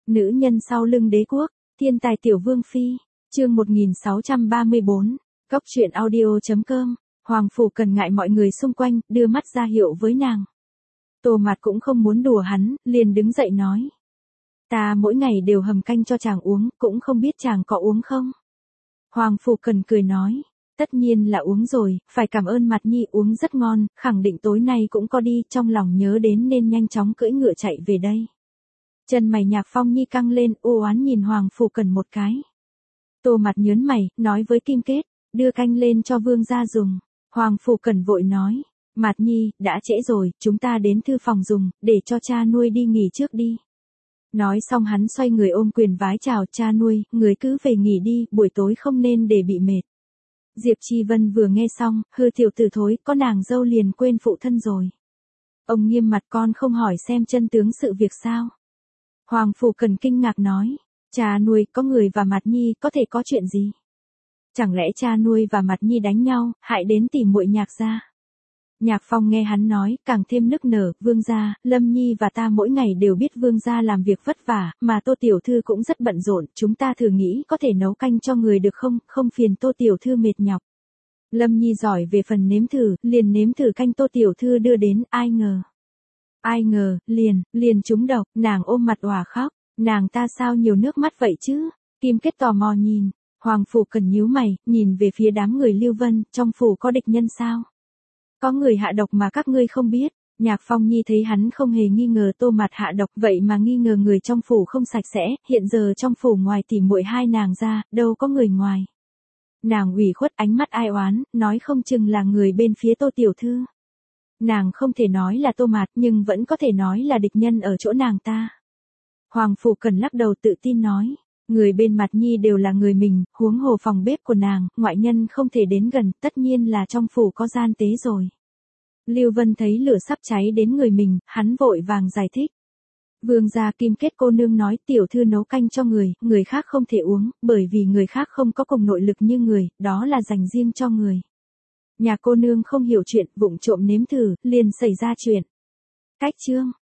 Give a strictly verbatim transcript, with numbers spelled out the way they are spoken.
Nữ nhân sau lưng đế quốc, thiên tài tiểu vương phi, chương một nghìn sáu trăm ba mươi bốn, Góc truyện audio chấm com, Hoàng Phủ Cần ngại mọi người xung quanh, đưa mắt ra hiệu với nàng. Tô Mạt cũng không muốn đùa hắn, liền đứng dậy nói. Ta mỗi ngày đều hầm canh cho chàng uống, cũng không biết chàng có uống không? Hoàng Phủ Cần cười nói. Tất nhiên là uống rồi, phải cảm ơn Mạt Nhi uống rất ngon, khẳng định tối nay cũng có đi, trong lòng nhớ đến nên nhanh chóng cưỡi ngựa chạy về đây. Chân mày Nhạc Phong Nhi căng lên, u oán nhìn Hoàng Phủ Cần một cái. Tô Mạt nhớn mày, nói với Kim Kết, đưa canh lên cho vương gia dùng. Hoàng Phủ Cần vội nói, Mạt Nhi, đã trễ rồi, chúng ta đến thư phòng dùng, để cho cha nuôi đi nghỉ trước đi. Nói xong hắn xoay người ôm quyền vái chào, cha nuôi, người cứ về nghỉ đi, buổi tối không nên để bị mệt. Diệp Chi Vân vừa nghe xong, hư tiểu tử thối, có nàng dâu liền quên phụ thân rồi. Ông nghiêm mặt, con không hỏi xem chân tướng sự việc sao? Hoàng Phủ Cần kinh ngạc nói, cha nuôi, có người và Mạt Nhi có thể có chuyện gì? Chẳng lẽ cha nuôi và Mạt Nhi đánh nhau, hại đến tìm muội Nhạc gia? Nhạc Phong nghe hắn nói, càng thêm nức nở, vương gia, Lâm Nhi và ta mỗi ngày đều biết vương gia làm việc vất vả, mà Tô tiểu thư cũng rất bận rộn, chúng ta thử nghĩ có thể nấu canh cho người được không, không phiền Tô tiểu thư mệt nhọc. Lâm Nhi giỏi về phần nếm thử, liền nếm thử canh Tô tiểu thư đưa đến, ai ngờ. Ai ngờ, liền, liền trúng độc, nàng ôm mặt òa khóc, nàng ta sao nhiều nước mắt vậy chứ? Kim Kết tò mò nhìn, Hoàng Phủ Cần nhíu mày, nhìn về phía đám người Lưu Vân, trong phủ có địch nhân sao? Có người hạ độc mà các ngươi không biết. Nhạc Phong Nhi thấy hắn không hề nghi ngờ Tô Mạt hạ độc, vậy mà nghi ngờ người trong phủ không sạch sẽ, hiện giờ trong phủ ngoài tỉ muội hai nàng ra, đâu có người ngoài. Nàng ủy khuất ánh mắt ai oán, nói không chừng là người bên phía Tô tiểu thư. Nàng không thể nói là Tô Mạt, nhưng vẫn có thể nói là địch nhân ở chỗ nàng ta. Hoàng Phủ Cần lắc đầu tự tin nói, người bên Mạt Nhi đều là người mình, huống hồ phòng bếp của nàng, ngoại nhân không thể đến gần, tất nhiên là trong phủ có gian tế rồi. Lưu Vân thấy lửa sắp cháy đến người mình, hắn vội vàng giải thích. Vương gia Kim Kết cô nương nói tiểu thư nấu canh cho người, người khác không thể uống, bởi vì người khác không có cùng nội lực như người, đó là dành riêng cho người. Nhà cô nương không hiểu chuyện, vụng trộm nếm thử, liền xảy ra chuyện. Cách chương